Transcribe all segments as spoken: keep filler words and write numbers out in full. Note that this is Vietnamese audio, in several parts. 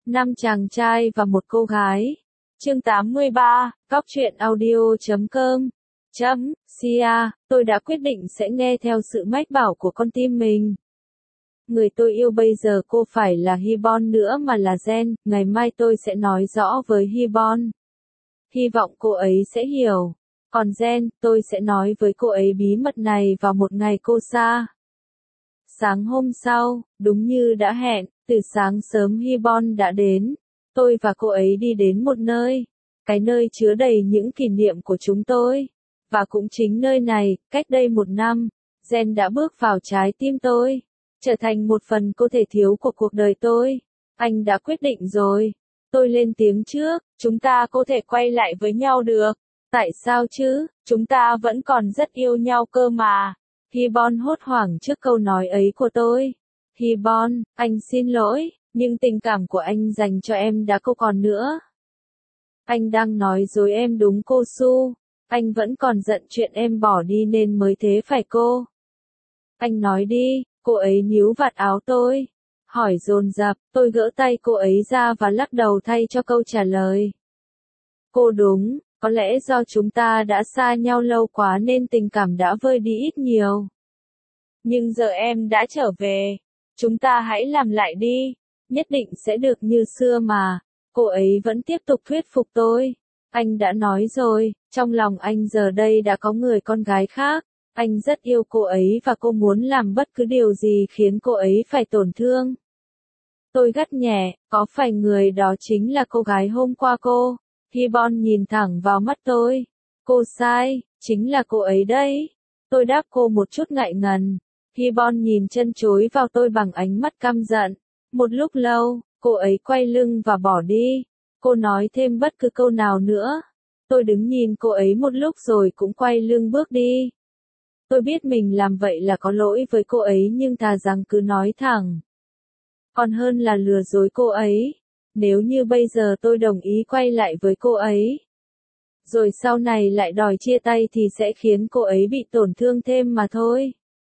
Năm chàng trai và một cô gái. Chương tám mươi ba, Cóc truyện audio chấm com. Chấm, Sia, tôi đã quyết định sẽ nghe theo sự mách bảo của con tim mình. Người tôi yêu bây giờ cô phải là Hibon nữa mà là Jen, ngày mai tôi sẽ nói rõ với Hibon. Hy vọng cô ấy sẽ hiểu. Còn Jen, tôi sẽ nói với cô ấy bí mật này vào một ngày cô xa. Sáng hôm sau, đúng như đã hẹn, từ sáng sớm Hibon đã đến. Tôi và cô ấy đi đến một nơi. Cái nơi chứa đầy những kỷ niệm của chúng tôi. Và cũng chính nơi này, cách đây một năm, Jen đã bước vào trái tim tôi. Trở thành một phần không thể thiếu của cuộc đời tôi. Anh đã quyết định rồi. Tôi lên tiếng trước, chúng ta có thể quay lại với nhau được. Tại sao chứ, chúng ta vẫn còn rất yêu nhau cơ mà. Hibon hốt hoảng trước câu nói ấy của tôi. Hibon, anh xin lỗi, nhưng tình cảm của anh dành cho em đã không còn nữa. Anh đang nói dối em đúng cô Su. Anh vẫn còn giận chuyện em bỏ đi nên mới thế phải cô. Anh nói đi, cô ấy níu vạt áo tôi. Hỏi dồn dập, tôi gỡ tay cô ấy ra và lắc đầu thay cho câu trả lời. Cô đúng, có lẽ do chúng ta đã xa nhau lâu quá nên tình cảm đã vơi đi ít nhiều. Nhưng giờ em đã trở về. Chúng ta hãy làm lại đi. Nhất định sẽ được như xưa mà. Cô ấy vẫn tiếp tục thuyết phục tôi. Anh đã nói rồi, trong lòng anh giờ đây đã có người con gái khác. Anh rất yêu cô ấy và cô muốn làm bất cứ điều gì khiến cô ấy phải tổn thương. Tôi gắt nhẹ, có phải người đó chính là cô gái hôm qua cô? Hibon nhìn thẳng vào mắt tôi. Cô sai, chính là cô ấy đấy. Tôi đáp cô một chút ngại ngần. Hibon nhìn chân chối vào tôi bằng ánh mắt căm giận. Một lúc lâu, cô ấy quay lưng và bỏ đi. Cô nói thêm bất cứ câu nào nữa. Tôi đứng nhìn cô ấy một lúc rồi cũng quay lưng bước đi. Tôi biết mình làm vậy là có lỗi với cô ấy nhưng thà rằng cứ nói thẳng. Còn hơn là lừa dối cô ấy. Nếu như bây giờ tôi đồng ý quay lại với cô ấy, rồi sau này lại đòi chia tay thì sẽ khiến cô ấy bị tổn thương thêm mà thôi.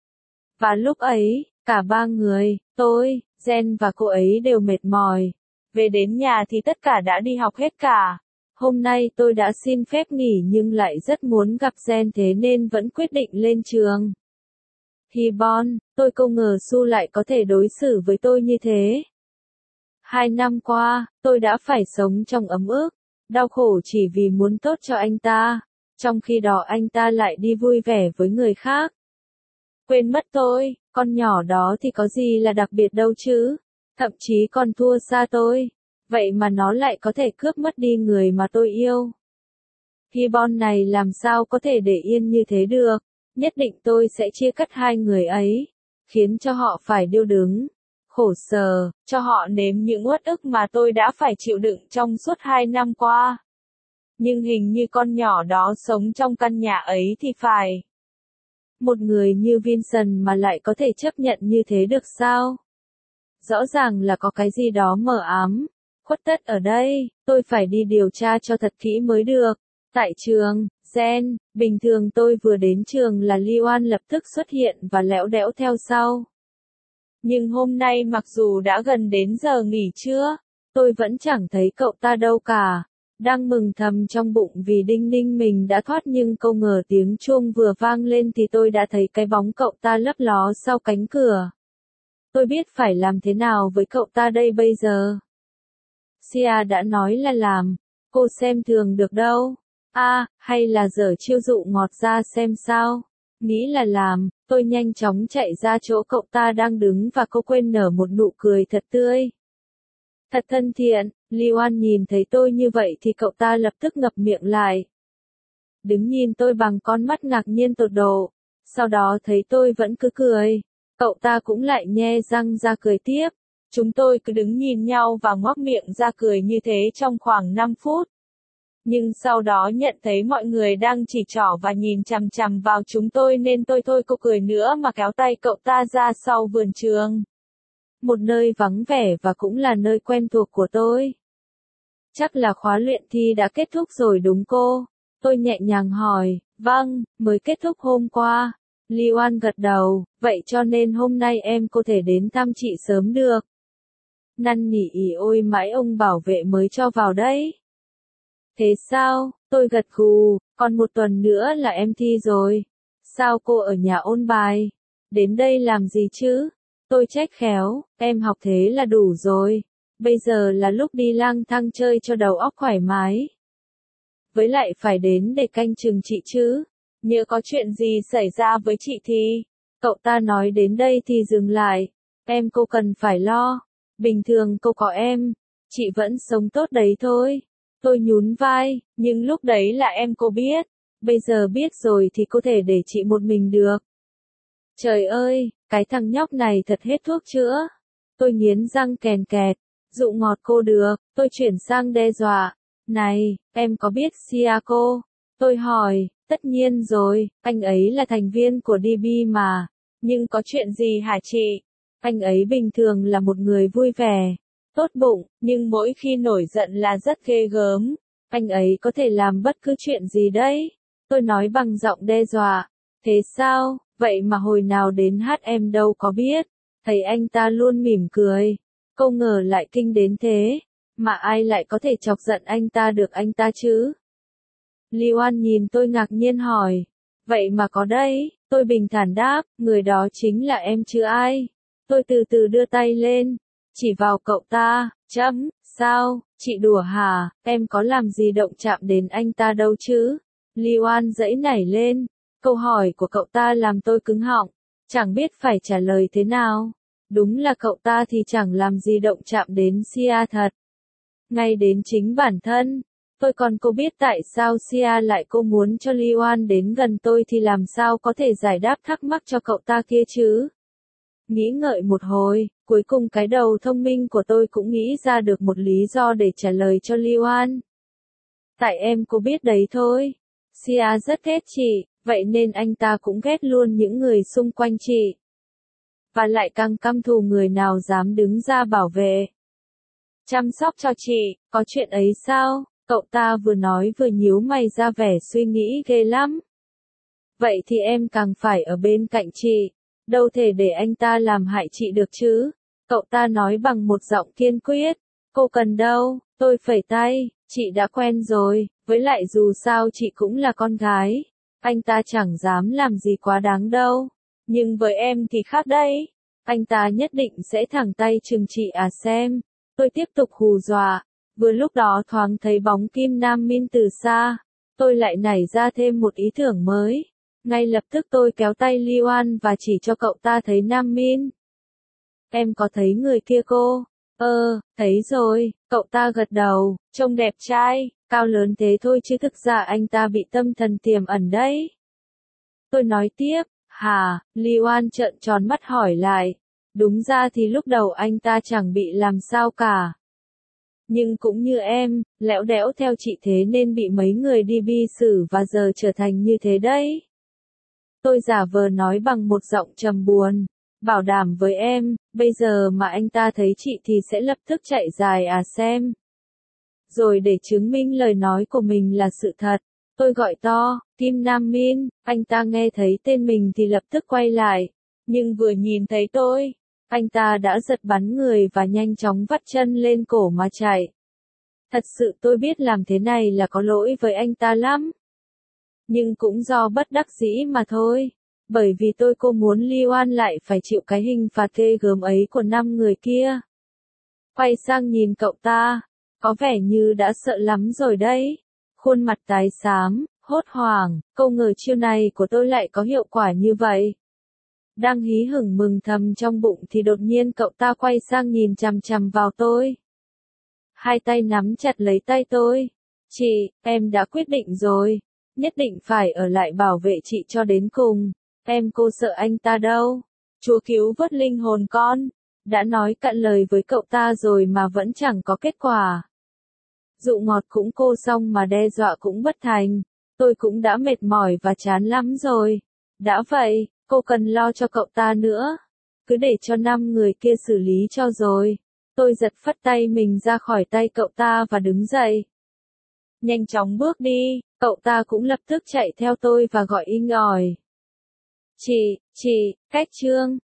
Và lúc ấy, cả ba người, tôi, Jen và cô ấy đều mệt mỏi. Về đến nhà thì tất cả đã đi học hết cả. Hôm nay tôi đã xin phép nghỉ nhưng lại rất muốn gặp Jen thế nên vẫn quyết định lên trường. Hibon, tôi không ngờ Su lại có thể đối xử với tôi như thế. Hai năm qua, tôi đã phải sống trong ấm ức, đau khổ chỉ vì muốn tốt cho anh ta, trong khi đó anh ta lại đi vui vẻ với người khác. Quên mất tôi, con nhỏ đó thì có gì là đặc biệt đâu chứ, thậm chí còn thua xa tôi, vậy mà nó lại có thể cướp mất đi người mà tôi yêu. Hibon này làm sao có thể để yên như thế được, nhất định tôi sẽ chia cắt hai người ấy, khiến cho họ phải điêu đứng. Khổ sở, cho họ nếm những uất ức mà tôi đã phải chịu đựng trong suốt hai năm qua. Nhưng hình như con nhỏ đó sống trong căn nhà ấy thì phải. Một người như Vincent mà lại có thể chấp nhận như thế được sao? Rõ ràng là có cái gì đó mờ ám, khuất tất ở đây, tôi phải đi điều tra cho thật kỹ mới được. Tại trường, Jen, bình thường tôi vừa đến trường là Liwan lập tức xuất hiện và lẽo đẽo theo sau. Nhưng hôm nay mặc dù đã gần đến giờ nghỉ trưa, tôi vẫn chẳng thấy cậu ta đâu cả. Đang mừng thầm trong bụng vì đinh ninh mình đã thoát nhưng không ngờ tiếng chuông vừa vang lên thì tôi đã thấy cái bóng cậu ta lấp ló sau cánh cửa. Tôi biết phải làm thế nào với cậu ta đây bây giờ. Sia đã nói là làm, cô xem thường được đâu. À, hay là giở chiêu dụ ngọt ra xem sao. Nghĩ là làm, tôi nhanh chóng chạy ra chỗ cậu ta đang đứng và cô quên nở một nụ cười thật tươi. Thật thân thiện, Liwan nhìn thấy tôi như vậy thì cậu ta lập tức ngậm miệng lại. Đứng nhìn tôi bằng con mắt ngạc nhiên tột độ. Sau đó thấy tôi vẫn cứ cười. Cậu ta cũng lại nhe răng ra cười tiếp. Chúng tôi cứ đứng nhìn nhau và ngoác miệng ra cười như thế trong khoảng năm phút. Nhưng sau đó nhận thấy mọi người đang chỉ trỏ và nhìn chằm chằm vào chúng tôi nên tôi thôi cô cười nữa mà kéo tay cậu ta ra sau vườn trường. Một nơi vắng vẻ và cũng là nơi quen thuộc của tôi. Chắc là khóa luyện thi đã kết thúc rồi đúng cô? Tôi nhẹ nhàng hỏi, vâng, mới kết thúc hôm qua. Liwan gật đầu, vậy cho nên hôm nay em có thể đến thăm chị sớm được. Năn nỉ ỉ ôi mãi ông bảo vệ mới cho vào đấy. Thế sao? Tôi gật gù, còn một tuần nữa là em thi rồi. Sao cô ở nhà ôn bài? Đến đây làm gì chứ? Tôi trách khéo, em học thế là đủ rồi. Bây giờ là lúc đi lang thang chơi cho đầu óc thoải mái. Với lại phải đến để canh chừng chị chứ. Nhớ có chuyện gì xảy ra với chị thì. Cậu ta nói đến đây thì dừng lại. Em cô cần phải lo. Bình thường cô có em. Chị vẫn sống tốt đấy thôi. Tôi nhún vai, nhưng lúc đấy là em cô biết. Bây giờ biết rồi thì có thể để chị một mình được. Trời ơi, cái thằng nhóc này thật hết thuốc chữa. Tôi nghiến răng kèn kẹt. Dụ ngọt cô được, tôi chuyển sang đe dọa. Này, em có biết Siako? Tôi hỏi, tất nhiên rồi, anh ấy là thành viên của đê bê mà. Nhưng có chuyện gì hả chị? Anh ấy bình thường là một người vui vẻ, tốt bụng, nhưng mỗi khi nổi giận là rất ghê gớm. Anh ấy có thể làm bất cứ chuyện gì đấy. Tôi nói bằng giọng đe dọa. Thế sao, vậy mà hồi nào đến hát em đâu có biết. Thấy anh ta luôn mỉm cười. Câu ngờ lại kinh đến thế. Mà ai lại có thể chọc giận anh ta được anh ta chứ? Liwan nhìn tôi ngạc nhiên hỏi. Vậy mà có đấy, tôi bình thản đáp, người đó chính là em chứ ai. Tôi từ từ đưa tay lên, chỉ vào cậu ta, chấm, sao, chị đùa hả, em có làm gì động chạm đến anh ta đâu chứ? Liwan giãy nảy lên, câu hỏi của cậu ta làm tôi cứng họng, chẳng biết phải trả lời thế nào. Đúng là cậu ta thì chẳng làm gì động chạm đến Sia thật. Ngay đến chính bản thân, tôi còn cô biết tại sao Sia lại cô muốn cho Liwan đến gần tôi thì làm sao có thể giải đáp thắc mắc cho cậu ta kia chứ? Nghĩ ngợi một hồi, cuối cùng cái đầu thông minh của tôi cũng nghĩ ra được một lý do để trả lời cho Liwan. Tại em cô biết đấy thôi. Sia rất ghét chị, vậy nên anh ta cũng ghét luôn những người xung quanh chị. Và lại càng căm thù người nào dám đứng ra bảo vệ, chăm sóc cho chị, có chuyện ấy sao? Cậu ta vừa nói vừa nhíu mày ra vẻ suy nghĩ ghê lắm. Vậy thì em càng phải ở bên cạnh chị. Đâu thể để anh ta làm hại chị được chứ. Cậu ta nói bằng một giọng kiên quyết. Cô cần đâu, tôi phẩy tay, chị đã quen rồi, với lại dù sao chị cũng là con gái. Anh ta chẳng dám làm gì quá đáng đâu. Nhưng với em thì khác đấy. Anh ta nhất định sẽ thẳng tay chừng chị à xem. Tôi tiếp tục hù dọa. Vừa lúc đó thoáng thấy bóng Kim Nam Min từ xa. Tôi lại nảy ra thêm một ý tưởng mới. Ngay lập tức tôi kéo tay Liwan và chỉ cho cậu ta thấy Nam Min. Em có thấy người kia cô? Ờ, thấy rồi, cậu ta gật đầu, trông đẹp trai, cao lớn thế thôi chứ thực ra anh ta bị tâm thần tiềm ẩn đấy. Tôi nói tiếp, hả, Liwan trợn tròn mắt hỏi lại. Đúng ra thì lúc đầu anh ta chẳng bị làm sao cả. Nhưng cũng như em, lẽo đẽo theo chị thế nên bị mấy người đi bi xử và giờ trở thành như thế đấy. Tôi giả vờ nói bằng một giọng trầm buồn, bảo đảm với em, bây giờ mà anh ta thấy chị thì sẽ lập tức chạy dài à xem. Rồi để chứng minh lời nói của mình là sự thật, tôi gọi to, Kim Nam Min, anh ta nghe thấy tên mình thì lập tức quay lại, nhưng vừa nhìn thấy tôi, anh ta đã giật bắn người và nhanh chóng vắt chân lên cổ mà chạy. Thật sự tôi biết làm thế này là có lỗi với anh ta lắm. Nhưng cũng do bất đắc dĩ mà thôi. Bởi vì tôi cô muốn Liwan lại phải chịu cái hình phạt ghê gớm ấy của năm người kia. Quay sang nhìn cậu ta, có vẻ như đã sợ lắm rồi đấy. Khuôn mặt tái xám, hốt hoảng, câu ngờ chiêu này của tôi lại có hiệu quả như vậy. Đang hí hửng mừng thầm trong bụng thì đột nhiên cậu ta quay sang nhìn chằm chằm vào tôi. Hai tay nắm chặt lấy tay tôi. Chị, em đã quyết định rồi. Nhất định phải ở lại bảo vệ chị cho đến cùng. Em cô sợ anh ta đâu. Chúa cứu vớt linh hồn con. Đã nói cạn lời với cậu ta rồi mà vẫn chẳng có kết quả. Dụ ngọt cũng cô xong mà đe dọa cũng bất thành. Tôi cũng đã mệt mỏi và chán lắm rồi. Đã vậy, cô cần lo cho cậu ta nữa. Cứ để cho năm người kia xử lý cho rồi. Tôi giật phất tay mình ra khỏi tay cậu ta và đứng dậy. Nhanh chóng bước đi, cậu ta cũng lập tức chạy theo tôi và gọi inh ỏi. Chị, chị, cách trương.